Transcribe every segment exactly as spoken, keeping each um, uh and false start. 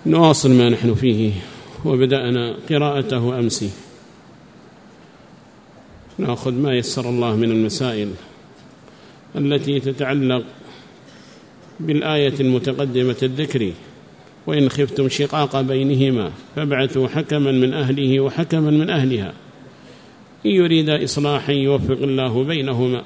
نواصل ما نحن فيه وبدأنا قراءته أمس. نأخذ ما يسر الله من المسائل التي تتعلق بالآية المتقدمة الذكر: وإن خفتم شقاق بينهما فابعثوا حكما من أهله وحكما من أهلها إن يريد إصلاحا يوفق الله بينهما.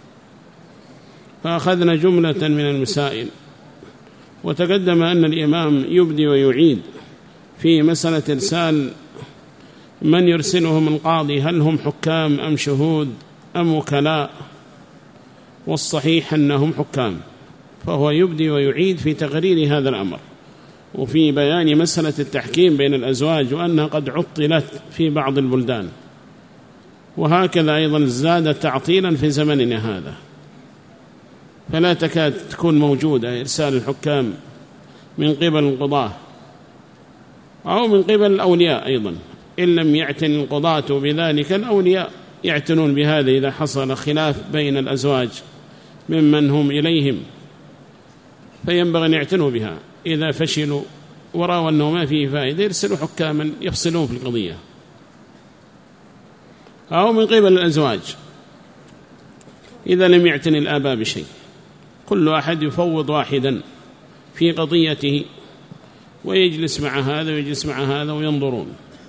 فأخذنا جملة من المسائل، وتقدم أن الإمام يبدي ويعيد في مسألة إرسال من يرسلهم القاضي، هل هم حكام أم شهود أم وكلاء؟ والصحيح أنهم حكام، فهو يبدي ويعيد في تقرير هذا الأمر وفي بيان مسألة التحكيم بين الأزواج وأنها قد عطلت في بعض البلدان، وهكذا أيضا زاد تعطيلا في زمننا هذا، فلا تكاد تكون موجودة إرسال الحكام من قبل القضاة أو من قبل الأولياء أيضا، إن لم يعتني القضاة بذلك الأولياء يعتنون بهذا إذا حصل خلاف بين الأزواج ممن هم إليهم، فينبغي أن يعتنوا بها. إذا فشلوا ورأوا أنه ما فيه فائدة يرسلوا حكاما يفصلون في القضية، أو من قبل الأزواج إذا لم يعتني الآباء بشيء، كل أحد يفوض واحدا في قضيته ويجلس مع هذا ويجلس مع هذا وينظرون.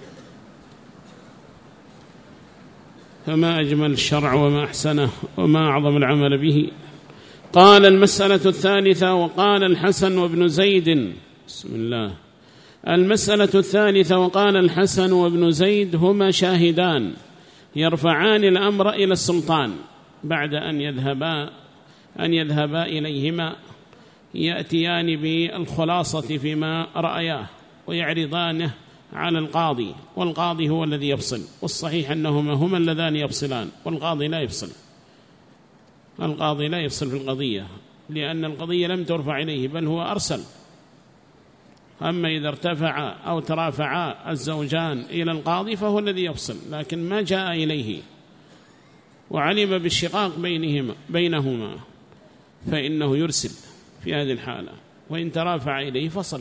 فما أجمل الشرع وما أحسنه وما أعظم العمل به. قال: المسألة الثالثة. وقال الحسن وابن زيد، بسم الله، المسألة الثالثة: وقال الحسن وابن زيد هما شاهدان يرفعان الأمر إلى السلطان بعد أن يذهبا أن يذهبا إليهما، يأتيان بالخلاصة فيما رأياه ويعرضانه على القاضي، والقاضي هو الذي يفصل، والصحيح أنهما هما اللذان يفصلان، والقاضي لا يفصل. القاضي لا يفصل في القضية لأن القضية لم ترفع إليه بل هو أرسل. أما إذا ارتفع أو ترافعا الزوجان إلى القاضي فهو الذي يفصل، لكن ما جاء إليه وعلم بالشقاق بينهما بينهما فإنه يرسل في هذه الحالة، وإن ترافع إليه فصل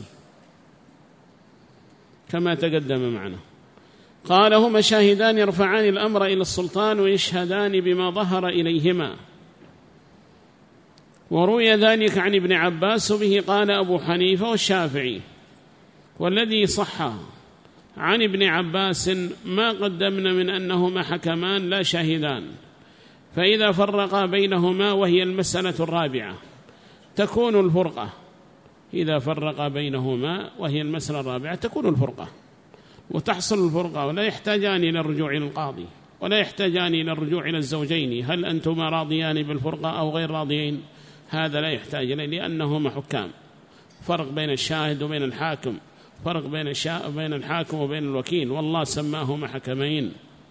كما تقدم معنا. قال: هما شاهدان يرفعان الأمر إلى السلطان ويشهدان بما ظهر إليهما. وروي ذلك عن ابن عباس، وبه قال أبو حنيفة والشافعي. والذي صح عن ابن عباس ما قدمنا من أنهما حكمان لا شاهدان، فإذا فرقا بينهما وهي المسألة الرابعة تكون الفرقة. إذا فرقا بينهما وهي المسألة الرابعة تكون الفرقة، وتحصل الفرقة، ولا يحتاجان إلى الرجوع إلى القاضي ولا يحتاجان إلى الرجوع إلى الزوجين: هل أنتما راضيان بالفرقة أو غير راضيين؟ هذا لا يحتاج إليه لأنهما حكام. فرق بين الشاهد وبين الحاكم، فرق بين الشا... بين الحاكم وبين الوكيل، والله سماهما حكمين.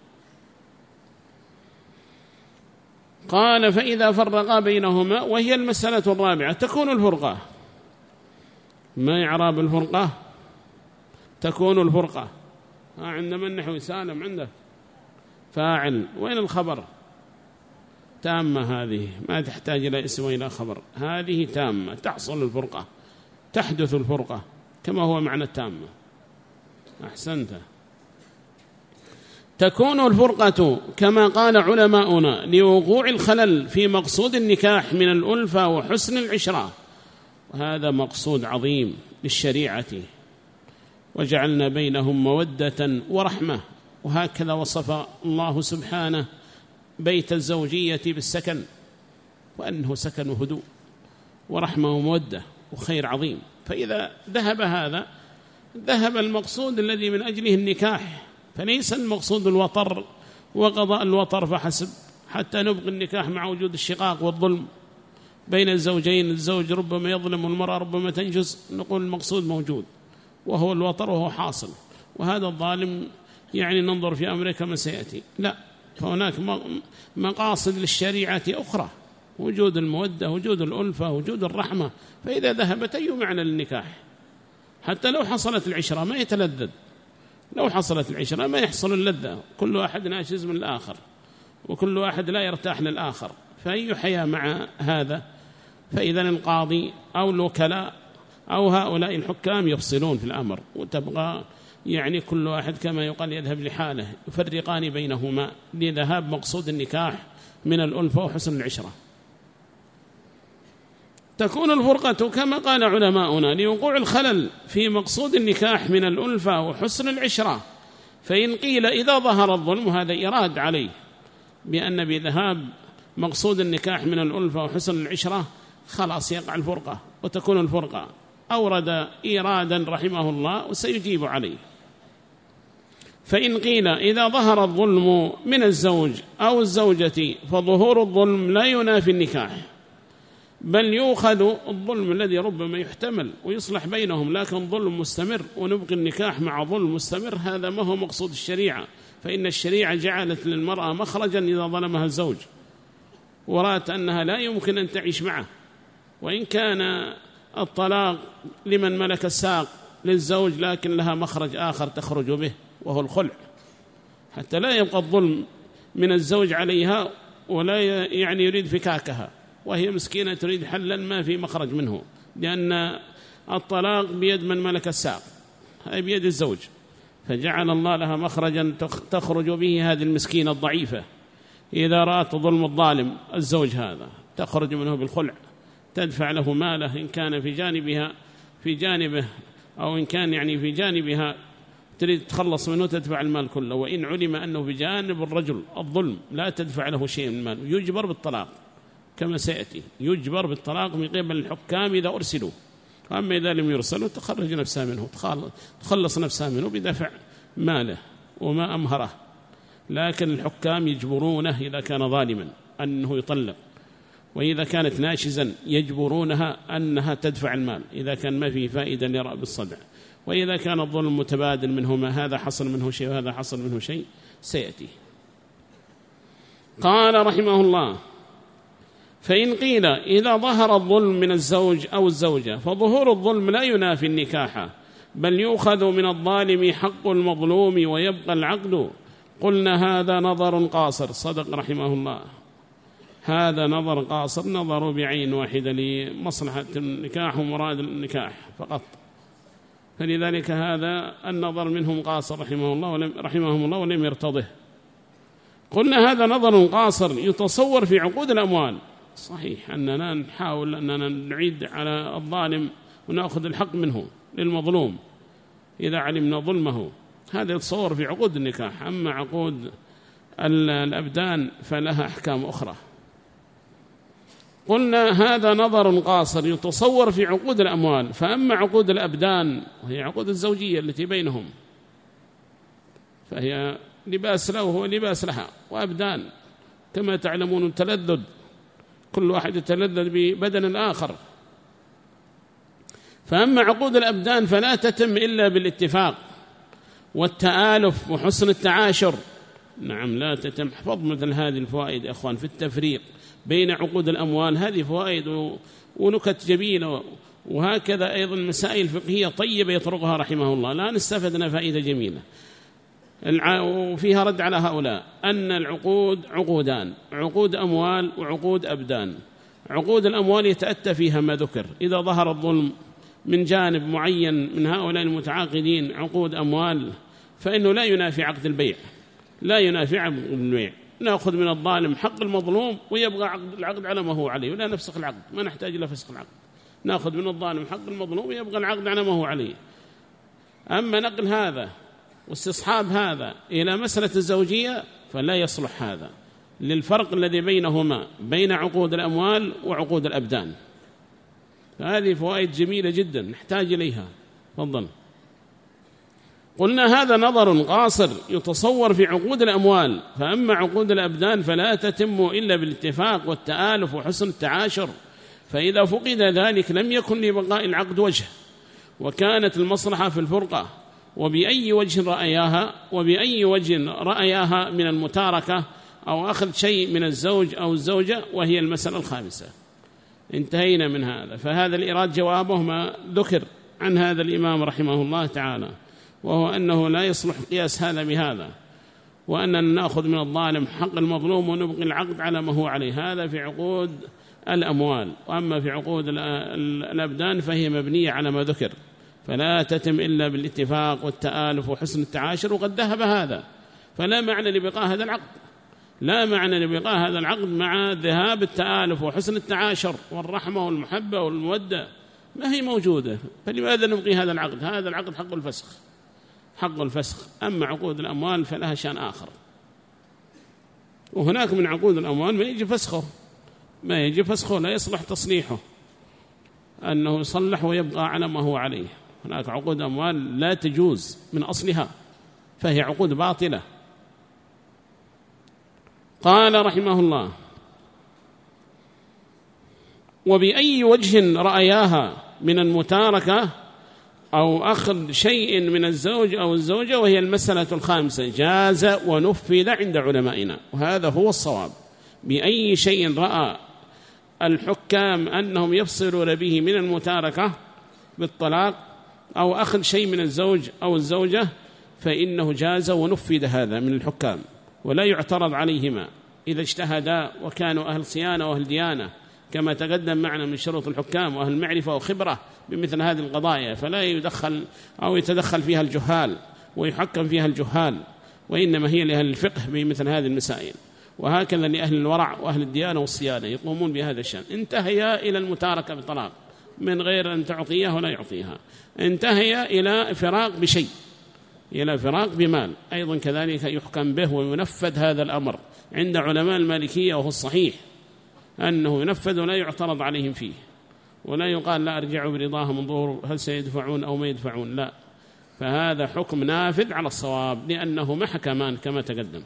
قال: فإذا فرقا بينهما وهي المسألة الرابعة تكون الفرقة. ما إعراب الفرقة؟ تكون الفرقة. ها عندما النحو سالم عنده فاعل، وين الخبر؟ تامة، هذه ما تحتاج إلى اسم وإلى خبر، هذه تامة، تحصل الفرقة، تحدث الفرقة كما هو معنى التامة. أحسنت. تكون الفرقة كما قال علماؤنا لوقوع الخلل في مقصود النكاح من الألفة وحسن العشرة، وهذا مقصود عظيم للشريعة، وجعلنا بينهم مودة ورحمة. وهكذا وصف الله سبحانه بيت الزوجية بالسكن، وأنه سكن وهدوء ورحمة ومودة وخير عظيم. فإذا ذهب هذا ذهب المقصود الذي من أجله النكاح، فليس المقصود الوطر وقضاء الوطر فحسب، حتى نبقي النكاح مع وجود الشقاق والظلم بين الزوجين. الزوج ربما يظلم والمرأة ربما تنجز، نقول المقصود موجود وهو الوطر وهو حاصل، وهذا الظالم يعني ننظر في أمره كما سيأتي. لا، فهناك مقاصد للشريعة أخرى: وجود المودة، وجود الألفة، وجود الرحمة. فإذا ذهبت أي معنى للنكاح؟ حتى لو حصلت العشرة ما يتلذذ، لو حصلت العشرة ما يحصل اللذة، كل واحد ناشز من الآخر وكل واحد لا يرتاح للآخر، فأي حياة مع هذا؟ فإذا القاضي أو الوكلاء أو هؤلاء الحكام يفصلون في الأمر، وتبقى يعني كل واحد كما يقال يذهب لحاله، يفرقان بينهما لذهاب مقصود النكاح من الألفة وحسن العشرة. تكون الفرقة كما قال علماؤنا لوقوع الخلل في مقصود النكاح من الألفة وحسن العشرة، فإن قيل إذا ظهر الظلم، وهذا إراد عليه بأن بذهاب مقصود النكاح من الألفة وحسن العشرة خلاص يقع الفرقة وتكون الفرقة، أورد إيرادا رحمه الله وسيجيب عليه. فإن قيل إذا ظهر الظلم من الزوج أو الزوجة فظهور الظلم لا ينافي النكاح، بل يؤخذ الظلم الذي ربما يحتمل ويصلح بينهم، لكن ظلم مستمر ونبقي النكاح مع ظلم مستمر، هذا ما هو مقصود الشريعة. فإن الشريعة جعلت للمرأة مخرجا إذا ظلمها الزوج ورأت أنها لا يمكن أن تعيش معه، وإن كان الطلاق لمن ملك الساق للزوج لكن لها مخرج آخر تخرج به وهو الخلع، حتى لا يبقى الظلم من الزوج عليها ولا يعني يريد فكاكها، وهي مسكينة تريد حلا ما في مخرج منه، لأن الطلاق بيد من ملك الساق، أي بيد الزوج، فجعل الله لها مخرجا تخرج به هذه المسكينة الضعيفة إذا رأت ظلم الظالم الزوج هذا، تخرج منه بالخلع، تدفع له ماله إن كان في جانبها في جانبه أو إن كان يعني في جانبها تريد تخلص منه تدفع المال كله، وإن علم أنه بجانب الرجل الظلم لا تدفع له شيء من المال، يجبر بالطلاق كما سيأتي، يجبر بالطلاق من قبل الحكام إذا أرسلوا، أما إذا لم يرسلوا تخرج نفسها منه، تخلص نفسها منه بدفع ماله وما أمهره، لكن الحكام يجبرونه إذا كان ظالما أنه يطلق، وإذا كانت ناشزا يجبرونها أنها تدفع المال إذا كان ما فيه فائدة لرأب الصدع، وإذا كان الظلم متبادل منهما، هذا حصل منه شيء وهذا حصل منه شيء سيأتي. قال رحمه الله: فإن قيل إذا ظهر الظلم من الزوج أو الزوجة فظهور الظلم لا ينافي النكاح، بل يؤخذ من الظالم حق المظلوم ويبقى العقد، قلنا هذا نظر قاصر. صدق رحمه الله، هذا نظر قاصر، نظر بعين واحدة لمصلحة النكاح ومراد النكاح فقط، فلذلك هذا النظر منهم قاصر رحمه الله ولم رحمهم الله ولم يرتضه. قلنا هذا نظر قاصر يتصور في عقود الأموال. صحيح أننا نحاول أننا نعيد على الظالم ونأخذ الحق منه للمظلوم إذا علمنا ظلمه، هذا يتصور في عقود النكاح، أما عقود الأبدان فلها أحكام أخرى. قلنا هذا نظر قاصر يتصور في عقود الأموال، فأما عقود الأبدان وهي عقود الزوجية التي بينهم فهي لباس له ولباس لها، وأبدان كما تعلمون تلذذ، كل واحد يتلذذ ببدن الآخر. فأما عقود الأبدان فلا تتم إلا بالاتفاق والتآلف وحسن التعاشر. نعم لا تتم. حفظ مثل هذه الفوائد يا أخوان في التفريق بين عقود الأموال، هذه فوائد ونكت جميلة، وهكذا أيضا مسائل فقهية طيبة يطرقها رحمه الله، لا نستفدنا فائدة جميلة وفيها رد على هؤلاء أن العقود عقودان، عقود أموال وعقود أبدان. عقود الأموال يتأتى فيها ما ذكر، إذا ظهر الظلم من جانب معين من هؤلاء المتعاقدين عقود أموال فإنه لا ينافي عقد البيع، لا ينافي عقد البيع، نأخذ من الظالم حق المظلوم ويبقى عقد العقد على ما هو عليه، ولا نفسخ العقد، ما نحتاج إلى فسخ العقد، نأخذ من الظالم حق المظلوم ويبقى العقد على ما هو عليه. أما نقل هذا واستصحاب هذا إلى مسألة الزوجية فلا يصلح هذا، للفرق الذي بينهما بين عقود الأموال وعقود الأبدان. فهذه فوائد جميلة جدا نحتاج إليها. تفضل. قلنا هذا نظر قاصر يتصور في عقود الأموال، فأما عقود الأبدان فلا تتم إلا بالاتفاق والتآلف وحسن التعاشر، فإذا فقد ذلك لم يكن لبقاء العقد وجه، وكانت المصلحة في الفرقة، وبأي وجه رأياها وبأي وجه رأياها من المتاركة أو أخذ شيء من الزوج أو الزوجة، وهي المسألة الخامسة. انتهينا من هذا. فهذا الإيراد جوابه ما ذكر عن هذا الإمام رحمه الله تعالى، وهو أنه لا يصلح قياس هذا بهذا، وأننا نأخذ من الظالم حق المظلوم ونبقي العقد على ما هو عليه، هذا في عقود الأموال. وأما في عقود الأبدان فهي مبنية على ما ذكر، فلا تتم إلا بالاتفاق والتآلف وحسن التعاشر، وقد ذهب هذا، فلا معنى لبقاء هذا العقد، لا معنى لبقاء هذا العقد مع ذهاب التآلف وحسن التعاشر والرحمة والمحبة والمودة، ما هي موجودة. فلماذا نبقي هذا العقد؟ هذا العقد حق الفسخ، حق الفسخ. أما عقود الأموال فلها شأن آخر، وهناك من عقود الأموال ما يجي فسخه، ما يجي فسخه، لا يصلح تصليحه، أنه يصلح ويبقى على ما هو عليه. هناك عقود أموال لا تجوز من أصلها، فهي عقود باطلة. قال رحمه الله: وبأي وجه رأياها من المتاركة أو أخذ شيء من الزوج أو الزوجة، وهي المسألة الخامسة، جاز ونفذ عند علمائنا، وهذا هو الصواب. بأي شيء رأى الحكام أنهم يفصلون به من المتاركة بالطلاق أو أخذ شيء من الزوج أو الزوجة، فإنه جاز ونفذ هذا من الحكام، ولا يعترض عليهما إذا اجتهدا وكانوا أهل صيانة وأهل ديانة، كما تقدم معنا من شروط الحكام، وأهل معرفة وخبرة بمثل هذه القضايا، فلا يدخل أو يتدخل فيها الجهال ويحكم فيها الجهال، وإنما هي لأهل الفقه بمثل هذه المسائل. وهكذا لأهل الورع وأهل الديانة والصيانة يقومون بهذا الشأن. انتهيا إلى المتاركة بطلاق من غير أن تعطيها ولا يعطيها، انتهيا إلى فراق بشيء، إلى فراق بمال، أيضا كذلك يحكم به وينفذ هذا الأمر عند علماء المالكية، وهو الصحيح أنه ينفذ ولا يعترض عليهم فيه، ولا يقال لا أرجعوا برضاهم انظروا هل سيدفعون أو ما يدفعون، لا، فهذا حكم نافذ على الصواب لأنه محكمان كما تقدم.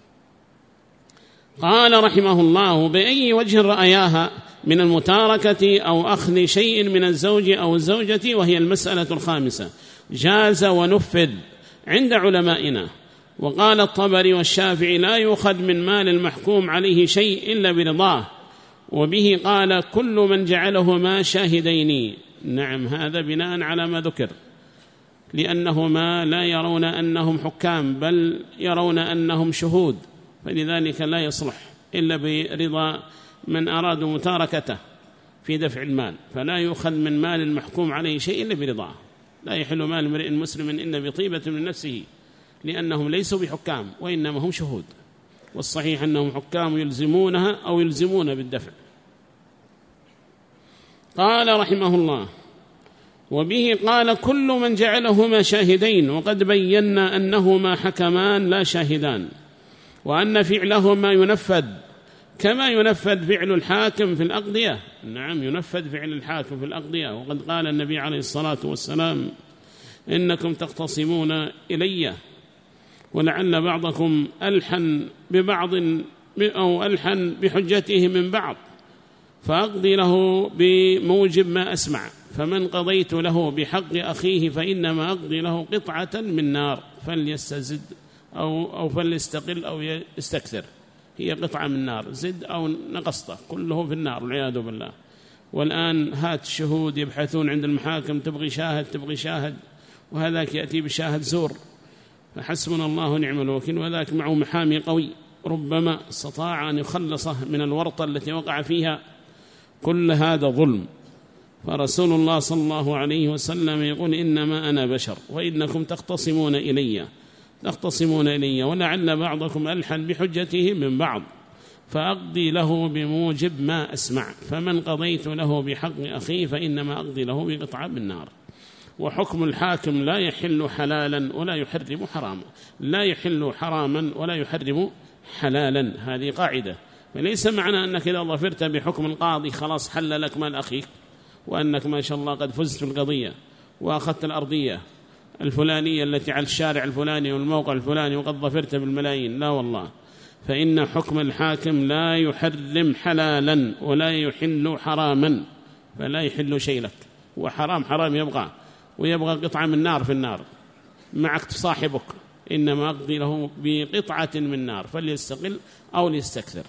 قال رحمه الله: بأي وجه رأياها من المتاركة أو أخذ شيء من الزوج أو الزوجة، وهي المسألة الخامسة، جاز ونفذ عند علمائنا. وقال الطبري والشافعي: لا يؤخذ من مال المحكوم عليه شيء إلا برضاه، وبه قال كل من جعلهما شاهدين. نعم، هذا بناء على ما ذكر، لأنهما لا يرون أنهم حكام بل يرون أنهم شهود، فلذلك لا يصلح إلا برضا من أرادوا متاركته في دفع المال، فلا يؤخذ من مال المحكوم عليه شيء إلا برضاه. لا يحل مال امرئ مسلم إلا بطيبة من نفسه، لأنهم ليسوا بحكام وإنما هم شهود، والصحيح أنهم حكام يلزمونها أو يلزمون بالدفع. قال رحمه الله: وبه قال كل من جعلهما شاهدين، وقد بينا أنهما حكمان لا شاهدان، وأن فعلهما ينفذ كما ينفذ فعل الحاكم في الأقضية. نعم، ينفذ فعل الحاكم في الأقضية، وقد قال النبي عليه الصلاة والسلام: إنكم تختصمون إلي ولعل بعضكم ألحن ببعض أو ألحن بحجته من بعض، فأقضي له بموجب ما أسمع، فمن قضيت له بحق أخيه فإنما أقضي له قطعة من نار، فليستزد أو, أو فليستقل أو يستكثر، هي قطعة من نار، زد أو نقصته كله في النار والعياذ بالله. والآن هات الشهود يبحثون عند المحاكم، تبغي شاهد تبغي شاهد، وهذاك يأتي بشاهد زور، فحسبنا الله ونعم الوكيل، وذاك معه محامي قوي ربما استطاع أن يخلصه من الورطة التي وقع فيها. كل هذا ظلم. فرسول الله صلى الله عليه وسلم يقول: إنما أنا بشر وإنكم تختصمون إلي تختصمون إلي ولعل بعضكم ألحن بحجته من بعض، فأقضي له بموجب ما أسمع، فمن قضيت له بحق أخيه فإنما أقضي له بقطعة من نار. وحكم الحاكم لا يحل حلالا ولا يحرم حراما، لا يحل حراما ولا يحرم حلالا، هذه قاعدة. فليس معنى أنك إذا ظفرت بحكم القاضي خلاص حل لك مال أخيك، وأنك ما شاء الله قد فزت في القضية وأخذت الأرضية الفلانية التي على الشارع الفلاني والموقع الفلاني وقد ظفرت بالملايين، لا والله. فإن حكم الحاكم لا يحرم حلالا ولا يحل حراما، فلا يحل شيء لك، وحرام حرام يبغى، ويبغى قطعة من نار في النار معك صاحبك، إنما أقضي له بقطعة من نار، فليستقل أو ليستكثر.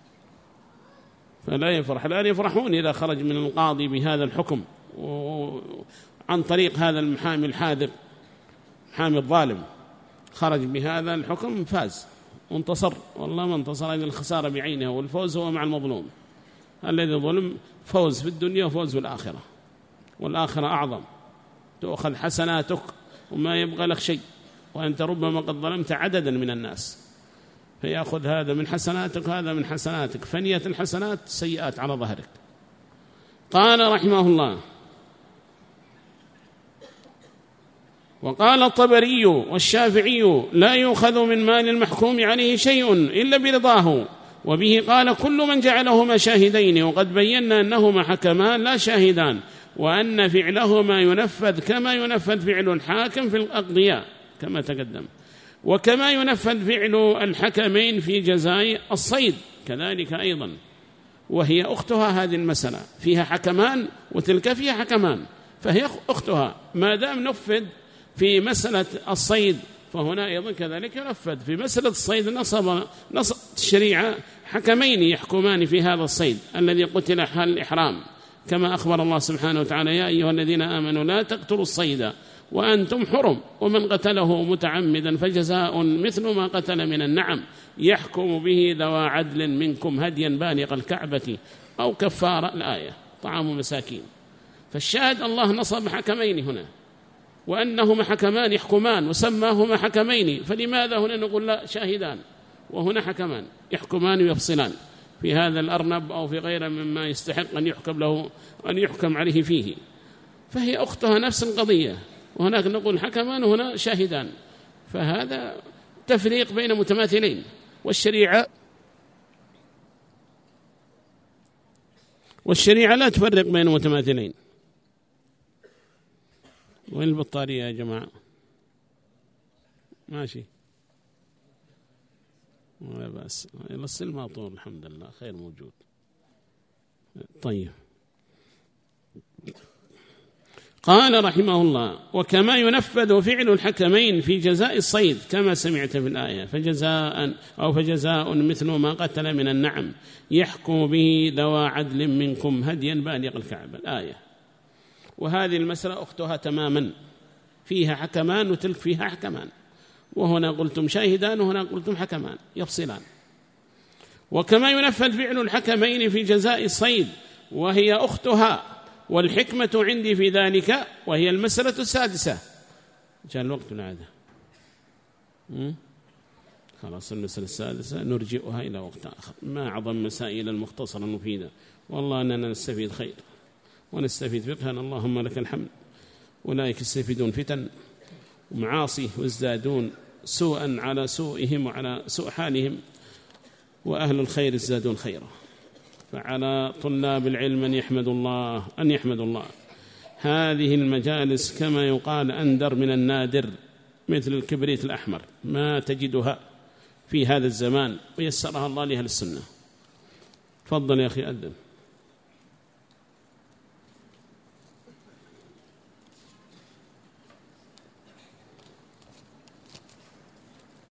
فلا يفرح، لا يفرحون إذا خرج من القاضي بهذا الحكم عن طريق هذا المحامي الحاذق، محامي الظالم، خرج بهذا الحكم فاز وانتصر، والله ما انتصر إلا الخسارة بعينها، والفوز هو مع المظلوم. الذي ظلم فوز في الدنيا وفوز في الآخرة، والآخرة أعظم، تأخذ حسناتك وما يبغى لك شيء، وأنت ربما قد ظلمت عددا من الناس، فيأخذ هذا من حسناتك هذا من حسناتك، فنية الحسنات سيئات على ظهرك. قال رحمه الله: وقال الطبري والشافعي: لا يؤخذ من مال المحكوم عليه شيء إلا برضاه، وبه قال كل من جعلهما شاهدين، وقد بينا أنهما حكمان لا شاهدان، وأن فعلهما ينفذ كما ينفذ فعل الحاكم في الأقضياء كما تقدم، وكما ينفذ فعل الحكمين في جزاء الصيد كذلك أيضا، وهي أختها. هذه المسألة فيها حكمان وتلك فيها حكمان، فهي أختها. ما دام نفذ في مسألة الصيد فهنا أيضا كذلك ينفذ في مسألة الصيد. نصب نصب الشريعة حكمين يحكمان في هذا الصيد الذي قتل حال الإحرام، كما أخبر الله سبحانه وتعالى: يا أيها الذين آمنوا لا تقتلوا الصيد وأنتم حرم، ومن قتله متعمدا فجزاء مثل ما قتل من النعم يحكم به ذوى عدل منكم هديا بالغ الكعبة أو كفارة. الآية طعام مساكين. فالشاهد الله نصب حكمين هنا، وأنهما حكمان يحكمان وسماهما حكمين، فلماذا هنا نقول لا شاهدان وهنا حكمان يحكمان ويفصلان في هذا الأرنب أو في غيره مما يستحق أن يحكم له أن يحكم عليه فيه؟ فهي أختها نفس القضية، وهناك نقول حكمان وهنا شاهدان، فهذا تفريق بين متماثلين. والشريعة والشريعة لا تفرق بين متماثلين. وين البطارية يا جماعة؟ ماشي بس السلم مطول الحمد لله، خير موجود. طيب، قال رحمه الله: وكما ينفذ فعل الحكمين في جزاء الصيد كما سمعت في الآية، فجزاء أو فجزاء مثل ما قتل من النعم يحكم به ذوى عدل منكم هديا بالغ الكعبة. الآية. وهذه المسألة أختها تماما، فيها حكمان وتلك فيها حكمان، وهنا قلتم شاهدان وهنا قلتم حكمان يفصلان. وكما ينفذ فعل الحكمين في جزاء الصيد وهي أختها، والحكمة عندي في ذلك وهي المسألة السادسة. جاء الوقت العادة، خلاص المسألة السادسة نرجئها إلى وقت آخر. ما أعظم مسائل المختصرة المفيدة، والله أننا نستفيد خير ونستفيد فقها، اللهم لك الحمد. أولئك يستفيدون فتن ومعاصي وازدادون سوءا على سوءهم وعلى سوء حالهم، وأهل الخير ازدادون خيرا. فعلى طلاب العلم أن يحمدوا الله أن يحمدوا الله. هذه المجالس كما يقال أندر من النادر، مثل الكبريت الأحمر، ما تجدها في هذا الزمان، ويسرها الله لأهل السنة. تفضل يا أخي أدم.